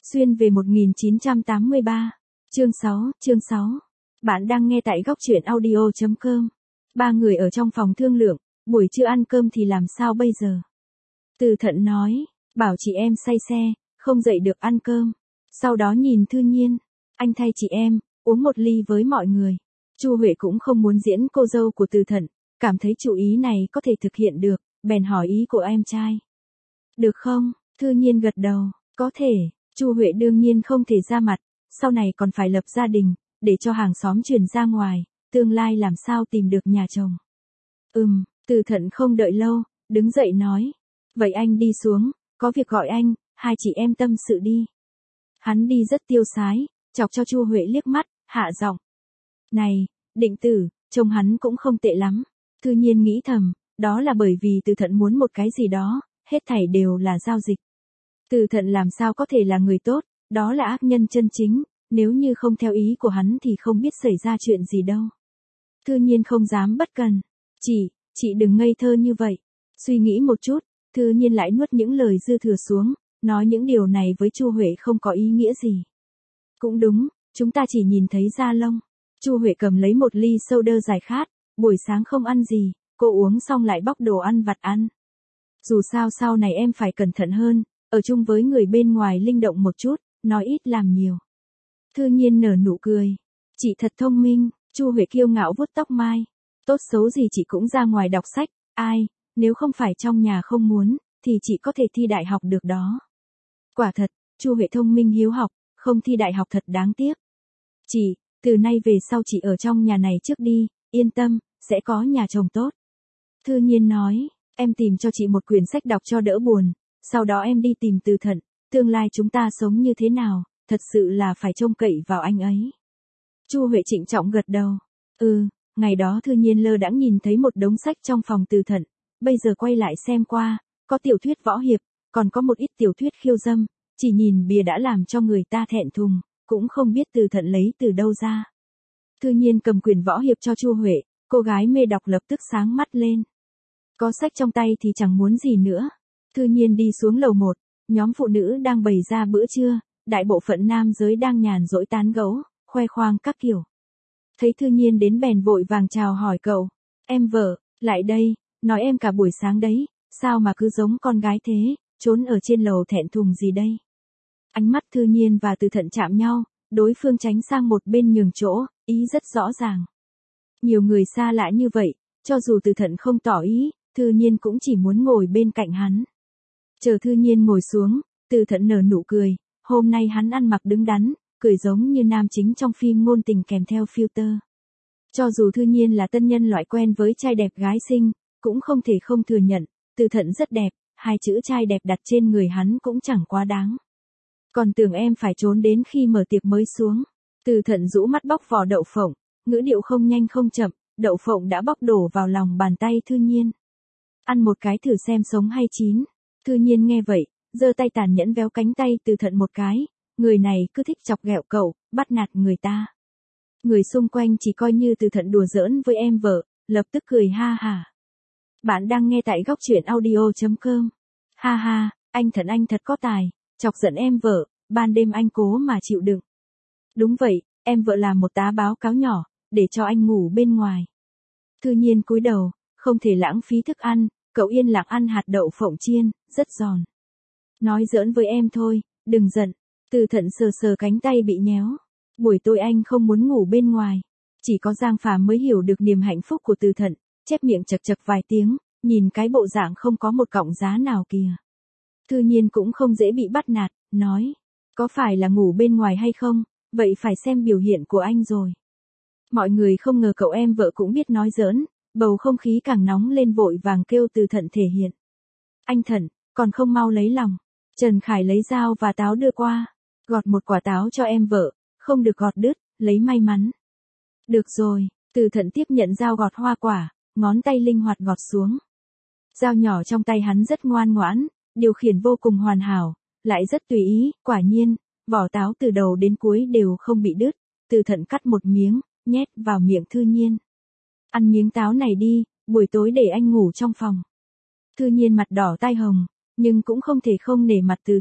Xuyên về 1983. Chương 6. Bạn đang nghe tại góc truyện audio.com. Ba người ở trong phòng thương lượng, buổi trưa ăn cơm thì làm sao bây giờ? Từ Thận nói, bảo chị em say xe, không dậy được ăn cơm. Sau đó nhìn Thư Nhiên, anh thay chị em, uống một ly với mọi người. Chu Huệ cũng không muốn diễn cô dâu của Từ Thận, cảm thấy chủ ý này có thể thực hiện được, bèn hỏi ý của em trai. Được không? Thư Nhiên gật đầu, có thể. Chu Huệ đương nhiên không thể ra mặt, sau này còn phải lập gia đình, để cho hàng xóm truyền ra ngoài, tương lai làm sao tìm được nhà chồng. Từ Thận không đợi lâu, đứng dậy nói. Vậy anh đi xuống, có việc gọi anh, hai chị em tâm sự đi. Hắn đi rất tiêu sái, chọc cho Chu Huệ liếc mắt, hạ giọng. Này, Định Tử, trông hắn cũng không tệ lắm. Thư Nhiên nghĩ thầm, đó là bởi vì Từ Thận muốn một cái gì đó, hết thảy đều là giao dịch. Từ Thận làm sao có thể là người tốt, đó là ác nhân chân chính, nếu như không theo ý của hắn thì không biết xảy ra chuyện gì đâu. Thư Nhiên không dám bất cần. Chị đừng ngây thơ như vậy. Suy nghĩ một chút, Thư Nhiên lại nuốt những lời dư thừa xuống, nói những điều này với Chu Huệ không có ý nghĩa gì. Cũng đúng, chúng ta chỉ nhìn thấy da lông. Chu Huệ cầm lấy một ly soda giải khát, buổi sáng không ăn gì, cô uống xong lại bóc đồ ăn vặt ăn. Dù sao sau này em phải cẩn thận hơn, ở chung với người bên ngoài linh động một chút, nói ít làm nhiều. Thư Nhiên nở nụ cười. Chị thật thông minh. Chu Huệ kiêu ngạo vuốt tóc mai. Tốt xấu gì chị cũng ra ngoài đọc sách, nếu không phải trong nhà không muốn, thì chị có thể thi đại học được đó. Quả thật, Chu Huệ thông minh hiếu học, không thi đại học thật đáng tiếc. Chị, từ nay về sau chị ở trong nhà này trước đi, yên tâm, sẽ có nhà chồng tốt. Thư Nhiên nói, em tìm cho chị một quyển sách đọc cho đỡ buồn, sau đó em đi tìm Từ Thận, tương lai chúng ta sống như thế nào, thật sự là phải trông cậy vào anh ấy. Chu Huệ trịnh trọng gật đầu. Ngày đó Thư Nhiên lơ đãng nhìn thấy một đống sách trong phòng Từ Thận, bây giờ quay lại xem qua, có tiểu thuyết võ hiệp, còn có một ít tiểu thuyết khiêu dâm, chỉ nhìn bìa đã làm cho người ta thẹn thùng, cũng không biết Từ Thận lấy từ đâu ra. Thư Nhiên cầm quyển võ hiệp cho Chu Huệ, cô gái mê đọc lập tức sáng mắt lên. Có sách trong tay thì chẳng muốn gì nữa. Thư Nhiên đi xuống lầu 1, nhóm phụ nữ đang bày ra bữa trưa, đại bộ phận nam giới đang nhàn rỗi tán gẫu, khoe khoang các kiểu. Thấy Thư Nhiên đến bèn vội vàng chào hỏi cậu. Em vợ, lại đây, nói em cả buổi sáng đấy, sao mà cứ giống con gái thế, trốn ở trên lầu thẹn thùng gì đây. Ánh mắt Thư Nhiên và Từ Thận chạm nhau, đối phương tránh sang một bên nhường chỗ, ý rất rõ ràng. Nhiều người xa lạ như vậy, cho dù Từ Thận không tỏ ý, Thư Nhiên cũng chỉ muốn ngồi bên cạnh hắn. Chờ Thư Nhiên ngồi xuống, Từ Thận nở nụ cười, hôm nay hắn ăn mặc đứng đắn, cười giống như nam chính trong phim ngôn tình kèm theo filter. Cho dù Thư Nhiên là tân nhân loại quen với trai đẹp gái xinh, cũng không thể không thừa nhận, Từ Thận rất đẹp, hai chữ trai đẹp đặt trên người hắn cũng chẳng quá đáng. Còn tưởng em phải trốn đến khi mở tiệc mới xuống. Từ Thận rũ mắt bóc vỏ đậu phộng, ngữ điệu không nhanh không chậm, đậu phộng đã bóc đổ vào lòng bàn tay Thư Nhiên. Ăn một cái thử xem sống hay chín. Thư Nhiên nghe vậy, giơ tay tàn nhẫn véo cánh tay Từ Thận một cái, người này cứ thích chọc ghẹo cậu, bắt nạt người ta. Người xung quanh chỉ coi như Từ Thận đùa giỡn với em vợ, lập tức cười ha hả. Bạn đang nghe tại góc truyện audio.com. Ha ha, anh thật có tài, chọc giận em vợ, ban đêm anh cố mà chịu đựng. Đúng vậy, em vợ làm một tá báo cáo nhỏ, để cho anh ngủ bên ngoài. Thư Nhiên cúi đầu, không thể lãng phí thức ăn, cậu yên lặng ăn hạt đậu phộng chiên, rất giòn. Nói giỡn với em thôi, đừng giận. Từ Thận sờ sờ cánh tay bị nhéo. Buổi tối anh không muốn ngủ bên ngoài. Chỉ có Giang Phàm mới hiểu được niềm hạnh phúc của Từ Thận, chép miệng chật chật vài tiếng, nhìn cái bộ dạng không có một cọng giá nào kìa. Thư Nhiên cũng không dễ bị bắt nạt, nói. Có phải là ngủ bên ngoài hay không, vậy phải xem biểu hiện của anh rồi. Mọi người không ngờ cậu em vợ cũng biết nói giỡn, bầu không khí càng nóng lên vội vàng kêu Từ Thận thể hiện. Anh Thận, còn không mau lấy lòng. Trần Khải lấy dao và táo đưa qua. Gọt một quả táo cho em vợ, không được gọt đứt, lấy may mắn. Được rồi, Từ Thận tiếp nhận dao gọt hoa quả, ngón tay linh hoạt gọt xuống. Dao nhỏ trong tay hắn rất ngoan ngoãn, điều khiển vô cùng hoàn hảo, lại rất tùy ý, quả nhiên, vỏ táo từ đầu đến cuối đều không bị đứt. Từ Thận cắt một miếng, nhét vào miệng Thư Nhiên. Ăn miếng táo này đi, buổi tối để anh ngủ trong phòng. Thư Nhiên mặt đỏ tai hồng, nhưng cũng không thể không nể mặt Từ Thận,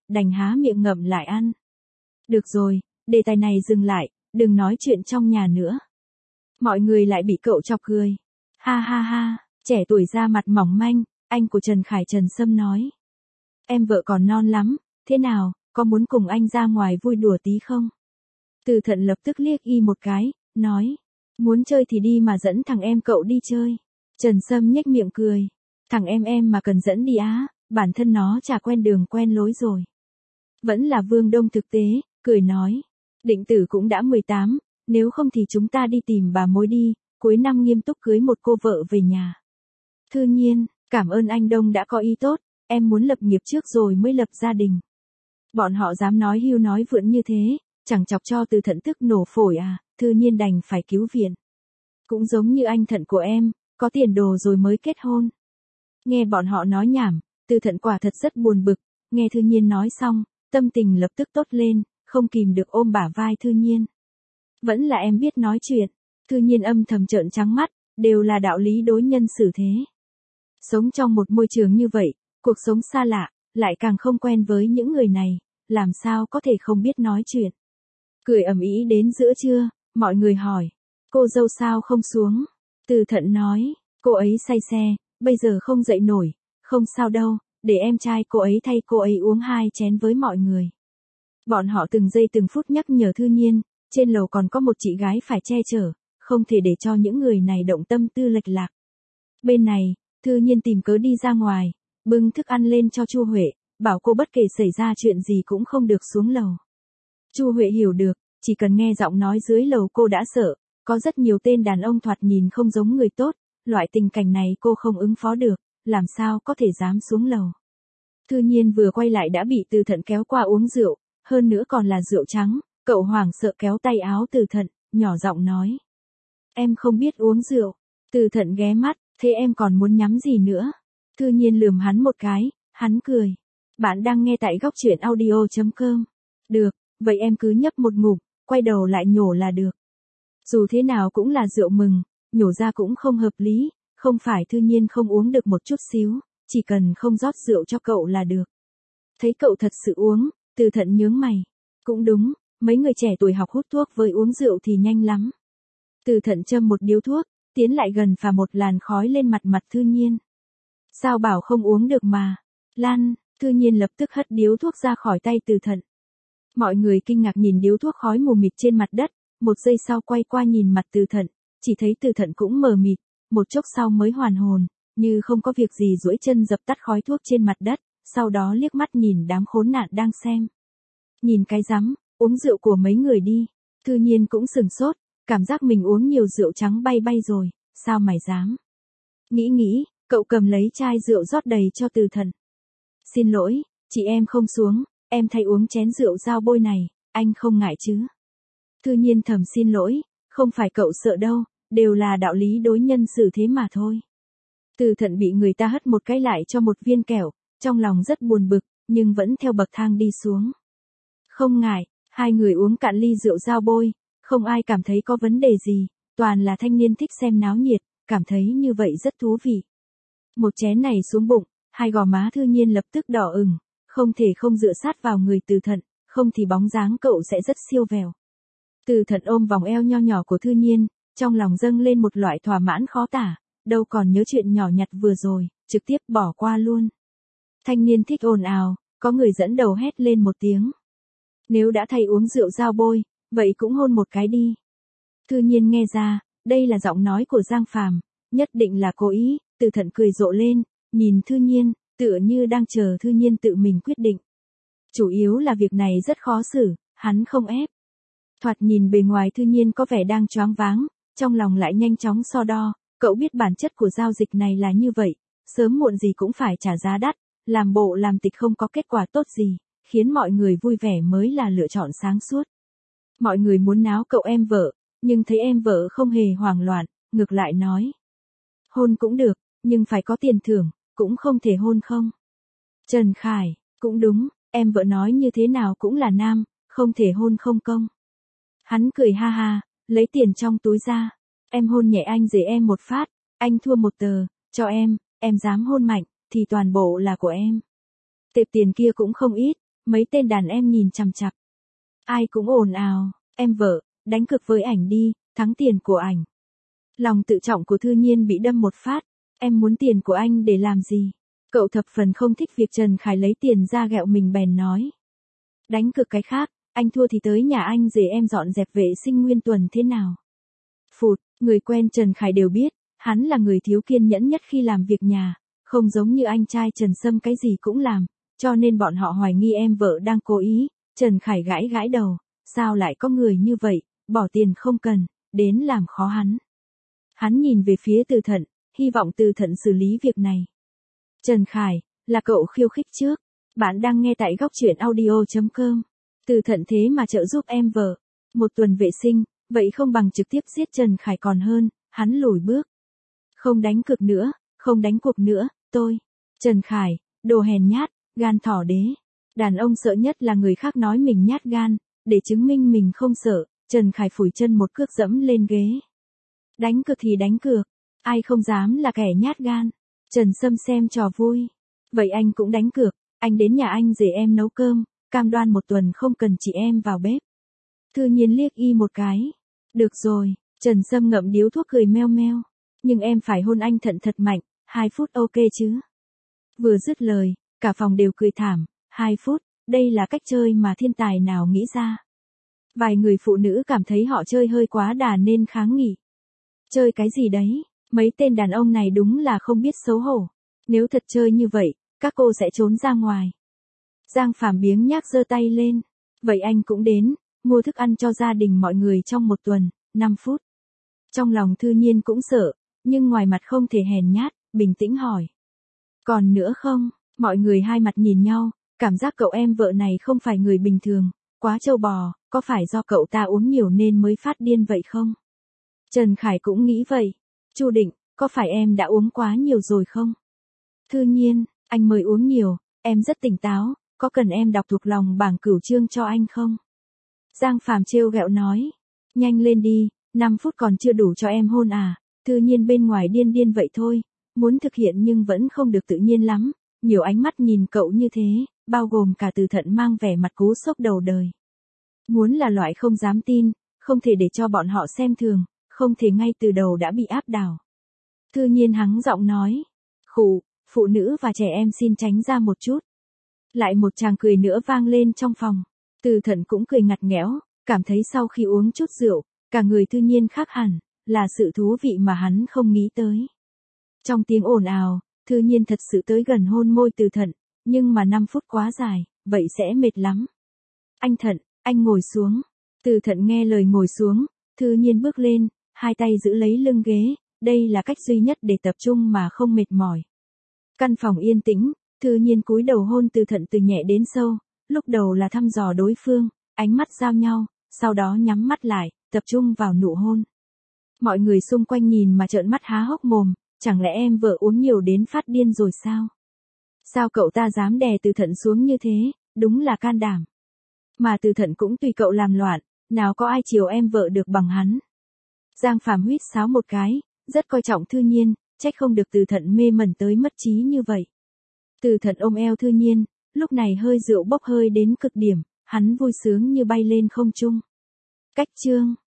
đành há miệng ngậm lại ăn. Được rồi, đề tài này dừng lại, đừng nói chuyện trong nhà nữa. Mọi người lại bị cậu chọc cười. Ha ha ha, trẻ tuổi da mặt mỏng manh, anh của Trần Khải Trần Sâm nói. Em vợ còn non lắm, thế nào, có muốn cùng anh ra ngoài vui đùa tí không? Từ Thận lập tức liếc y một cái, nói. Muốn chơi thì đi mà dẫn thằng em cậu đi chơi. Trần Sâm nhếch miệng cười. Thằng em mà cần dẫn đi á, bản thân nó chả quen đường quen lối rồi. Vẫn là Vương Đông thực tế, cười nói. Định tử cũng đã 18, nếu không thì chúng ta đi tìm bà mối đi, cuối năm nghiêm túc cưới một cô vợ về nhà. Thư Nhiên, cảm ơn anh Đông đã có ý tốt, em muốn lập nghiệp trước rồi mới lập gia đình. Bọn họ dám nói hưu nói vượn như thế, chẳng chọc cho Từ Thận tức nổ phổi à, Thư Nhiên đành phải cứu viện. Cũng giống như anh Thận của em, có tiền đồ rồi mới kết hôn. Nghe bọn họ nói nhảm, Từ Thận quả thật rất buồn bực, nghe Thư Nhiên nói xong, tâm tình lập tức tốt lên, không kìm được ôm bả vai Thư Nhiên. Vẫn là em biết nói chuyện. Thư Nhiên âm thầm trợn trắng mắt, đều là đạo lý đối nhân xử thế. Sống trong một môi trường như vậy, cuộc sống xa lạ, lại càng không quen với những người này, làm sao có thể không biết nói chuyện. Cười ầm ĩ đến giữa trưa, mọi người hỏi, cô dâu sao không xuống? Từ Thận nói, cô ấy say xe, bây giờ không dậy nổi, không sao đâu, để em trai cô ấy thay cô ấy uống 2 chén với mọi người. Bọn họ từng giây từng phút nhắc nhở Thư Nhiên, trên lầu còn có một chị gái phải che chở, không thể để cho những người này động tâm tư lệch lạc. Bên này, Thư Nhiên tìm cớ đi ra ngoài, bưng thức ăn lên cho Chu Huệ, bảo cô bất kể xảy ra chuyện gì cũng không được xuống lầu. Chu Huệ hiểu được, chỉ cần nghe giọng nói dưới lầu cô đã sợ, có rất nhiều tên đàn ông thoạt nhìn không giống người tốt, loại tình cảnh này cô không ứng phó được, làm sao có thể dám xuống lầu. Thư Nhiên vừa quay lại đã bị Từ Thận kéo qua uống rượu, hơn nữa còn là rượu trắng, cậu hoảng sợ kéo tay áo Từ Thận, nhỏ giọng nói. Em không biết uống rượu. Từ Thận ghé mắt, thế em còn muốn nhắm gì nữa? Thư Nhiên lườm hắn một cái, hắn cười. Bạn đang nghe tại góc truyện audio.com. Được, vậy em cứ nhấp một ngụm, quay đầu lại nhổ là được. Dù thế nào cũng là rượu mừng, nhổ ra cũng không hợp lý, không phải Thư Nhiên không uống được một chút xíu, chỉ cần không rót rượu cho cậu là được. Thấy cậu thật sự uống, Từ Thận nhướng mày. Cũng đúng, mấy người trẻ tuổi học hút thuốc với uống rượu thì nhanh lắm. Từ Thận châm một điếu thuốc, tiến lại gần phả một làn khói lên mặt Thư Nhiên. Sao bảo không uống được mà? Lan, Thư Nhiên lập tức hất điếu thuốc ra khỏi tay Từ Thận. Mọi người kinh ngạc nhìn điếu thuốc khói mù mịt trên mặt đất, một giây sau quay qua nhìn mặt Từ Thận, chỉ thấy Từ Thận cũng mờ mịt, một chốc sau mới hoàn hồn, như không có việc gì duỗi chân dập tắt khói thuốc trên mặt đất, sau đó liếc mắt nhìn đám khốn nạn đang xem. Nhìn cái rắm, uống rượu của mấy người đi. Thư Nhiên cũng sừng sốt, cảm giác mình uống nhiều rượu trắng bay bay rồi, sao mày dám. Nghĩ, cậu cầm lấy chai rượu rót đầy cho Từ Thận. Xin lỗi, chị em không xuống, em thay uống chén rượu dao bôi này, anh không ngại chứ. Thư Nhiên thầm xin lỗi, không phải cậu sợ đâu, đều là đạo lý đối nhân xử thế mà thôi. Từ Thận bị người ta hất một cái lại cho một viên kẹo, trong lòng rất buồn bực, nhưng vẫn theo bậc thang đi xuống. Không ngại, hai người uống cạn ly rượu dao bôi, không ai cảm thấy có vấn đề gì, toàn là thanh niên thích xem náo nhiệt, cảm thấy như vậy rất thú vị. Một chén này xuống bụng, hai gò má Thư Nhiên lập tức đỏ ửng, không thể không dựa sát vào người Từ Thận, không thì bóng dáng cậu sẽ rất siêu vẹo. Từ Thận ôm vòng eo nho nhỏ của Thư Nhiên, trong lòng dâng lên một loại thỏa mãn khó tả, đâu còn nhớ chuyện nhỏ nhặt vừa rồi, trực tiếp bỏ qua luôn. Thanh niên thích ồn ào, có người dẫn đầu hét lên một tiếng. Nếu đã thay uống rượu dao bôi, vậy cũng hôn một cái đi. Thư Nhiên nghe ra, đây là giọng nói của Giang Phàm, nhất định là cố ý, Từ Thận cười rộ lên, nhìn Thư Nhiên, tựa như đang chờ Thư Nhiên tự mình quyết định. Chủ yếu là việc này rất khó xử, hắn không ép. Thoạt nhìn bề ngoài Thư Nhiên có vẻ đang choáng váng, trong lòng lại nhanh chóng so đo, cậu biết bản chất của giao dịch này là như vậy, sớm muộn gì cũng phải trả giá đắt, làm bộ làm tịch không có kết quả tốt gì, khiến mọi người vui vẻ mới là lựa chọn sáng suốt. Mọi người muốn náo cậu em vợ, nhưng thấy em vợ không hề hoảng loạn, ngược lại nói. Hôn cũng được, nhưng phải có tiền thưởng, cũng không thể hôn không. Trần Khải, cũng đúng, em vợ nói như thế nào cũng là nam, không thể hôn không công. Hắn cười ha ha, lấy tiền trong túi ra. Em hôn nhẹ anh dễ em một phát, anh thua một tờ, cho em dám hôn mạnh, thì toàn bộ là của em. Tệp tiền kia cũng không ít, mấy tên đàn em nhìn chằm chằm. Ai cũng ồn ào, em vợ, đánh cược với ảnh đi, thắng tiền của ảnh. Lòng tự trọng của Thư Nhiên bị đâm một phát, em muốn tiền của anh để làm gì? Cậu thập phần không thích việc Trần Khải lấy tiền ra ghẹo mình bèn nói. Đánh cược cái khác, anh thua thì tới nhà anh rể em dọn dẹp vệ sinh nguyên tuần thế nào? Phụt, người quen Trần Khải đều biết, hắn là người thiếu kiên nhẫn nhất khi làm việc nhà, không giống như anh trai Trần Sâm cái gì cũng làm, cho nên bọn họ hoài nghi em vợ đang cố ý. Trần Khải gãi gãi đầu, sao lại có người như vậy, bỏ tiền không cần, đến làm khó hắn. Hắn nhìn về phía Từ Thận, hy vọng Từ Thận xử lý việc này. Trần Khải, là cậu khiêu khích trước. Bạn đang nghe tại góc truyện audio.com. Từ Thận thế mà trợ giúp em vợ. Một tuần vệ sinh, vậy không bằng trực tiếp giết Trần Khải còn hơn, hắn lùi bước. Không đánh cược nữa, không đánh cuộc nữa, tôi. Trần Khải, đồ hèn nhát, gan thỏ đế. Đàn ông sợ nhất là người khác nói mình nhát gan, để chứng minh mình không sợ, Trần Khải phủi chân một cước dẫm lên ghế. Đánh cược thì đánh cược, ai không dám là kẻ nhát gan. Trần Sâm xem trò vui. Vậy anh cũng đánh cược, anh đến nhà anh rể em nấu cơm, cam đoan một tuần không cần chị em vào bếp. Thư Nhiên liếc y một cái. Được rồi, Trần Sâm ngậm điếu thuốc cười meo meo. Nhưng em phải hôn anh thận thật mạnh, 2 phút ok chứ? Vừa dứt lời, cả phòng đều cười thảm, 2 phút, đây là cách chơi mà thiên tài nào nghĩ ra. Vài người phụ nữ cảm thấy họ chơi hơi quá đà nên kháng nghị. Chơi cái gì đấy, mấy tên đàn ông này đúng là không biết xấu hổ. Nếu thật chơi như vậy, các cô sẽ trốn ra ngoài. Giang Phàm biếng nhác giơ tay lên. Vậy anh cũng đến, mua thức ăn cho gia đình mọi người trong một tuần, 5 phút. Trong lòng Thư Nhiên cũng sợ, nhưng ngoài mặt không thể hèn nhát, bình tĩnh hỏi. Còn nữa không? Mọi người hai mặt nhìn nhau, cảm giác cậu em vợ này không phải người bình thường, quá trâu bò, có phải do cậu ta uống nhiều nên mới phát điên vậy không? Trần Khải cũng nghĩ vậy. Chu Định, có phải em đã uống quá nhiều rồi không? Thư Nhiên, anh mới uống nhiều, em rất tỉnh táo, có cần em đọc thuộc lòng bảng cửu chương cho anh không? Giang Phàm trêu ghẹo nói. Nhanh lên đi, 5 phút còn chưa đủ cho em hôn à? Thư Nhiên bên ngoài điên điên vậy thôi, muốn thực hiện nhưng vẫn không được tự nhiên lắm. Nhiều ánh mắt nhìn cậu như thế, bao gồm cả Từ Thận mang vẻ mặt cú sốc đầu đời. Muốn là loại không dám tin, không thể để cho bọn họ xem thường, không thể ngay từ đầu đã bị áp đảo. Thư Nhiên hắng giọng nói. Khụ, phụ nữ và trẻ em xin tránh ra một chút. Lại một tràng cười nữa vang lên trong phòng. Từ Thận cũng cười ngặt nghẽo, cảm thấy sau khi uống chút rượu, cả người Thư Nhiên khác hẳn, là sự thú vị mà hắn không nghĩ tới. Trong tiếng ồn ào, Thư Nhiên thật sự tới gần hôn môi Từ Thận, nhưng mà 5 phút quá dài, vậy sẽ mệt lắm. Anh Thận, anh ngồi xuống. Từ Thận nghe lời ngồi xuống, Thư Nhiên bước lên, hai tay giữ lấy lưng ghế, đây là cách duy nhất để tập trung mà không mệt mỏi. Căn phòng yên tĩnh, Thư Nhiên cúi đầu hôn Từ Thận từ nhẹ đến sâu, lúc đầu là thăm dò đối phương, ánh mắt giao nhau, sau đó nhắm mắt lại, tập trung vào nụ hôn. Mọi người xung quanh nhìn mà trợn mắt há hốc mồm, chẳng lẽ em vợ uống nhiều đến phát điên rồi sao? Sao cậu ta dám đè Từ Thận xuống như thế, đúng là can đảm. Mà Từ Thận cũng tùy cậu làm loạn, nào có ai chiều em vợ được bằng hắn. Giang Phàm huýt sáo một cái, rất coi trọng Thư Nhiên, trách không được Từ Thận mê mẩn tới mất trí như vậy. Từ Thận ôm eo Thư Nhiên, lúc này hơi rượu bốc hơi đến cực điểm, hắn vui sướng như bay lên không trung. Cách chương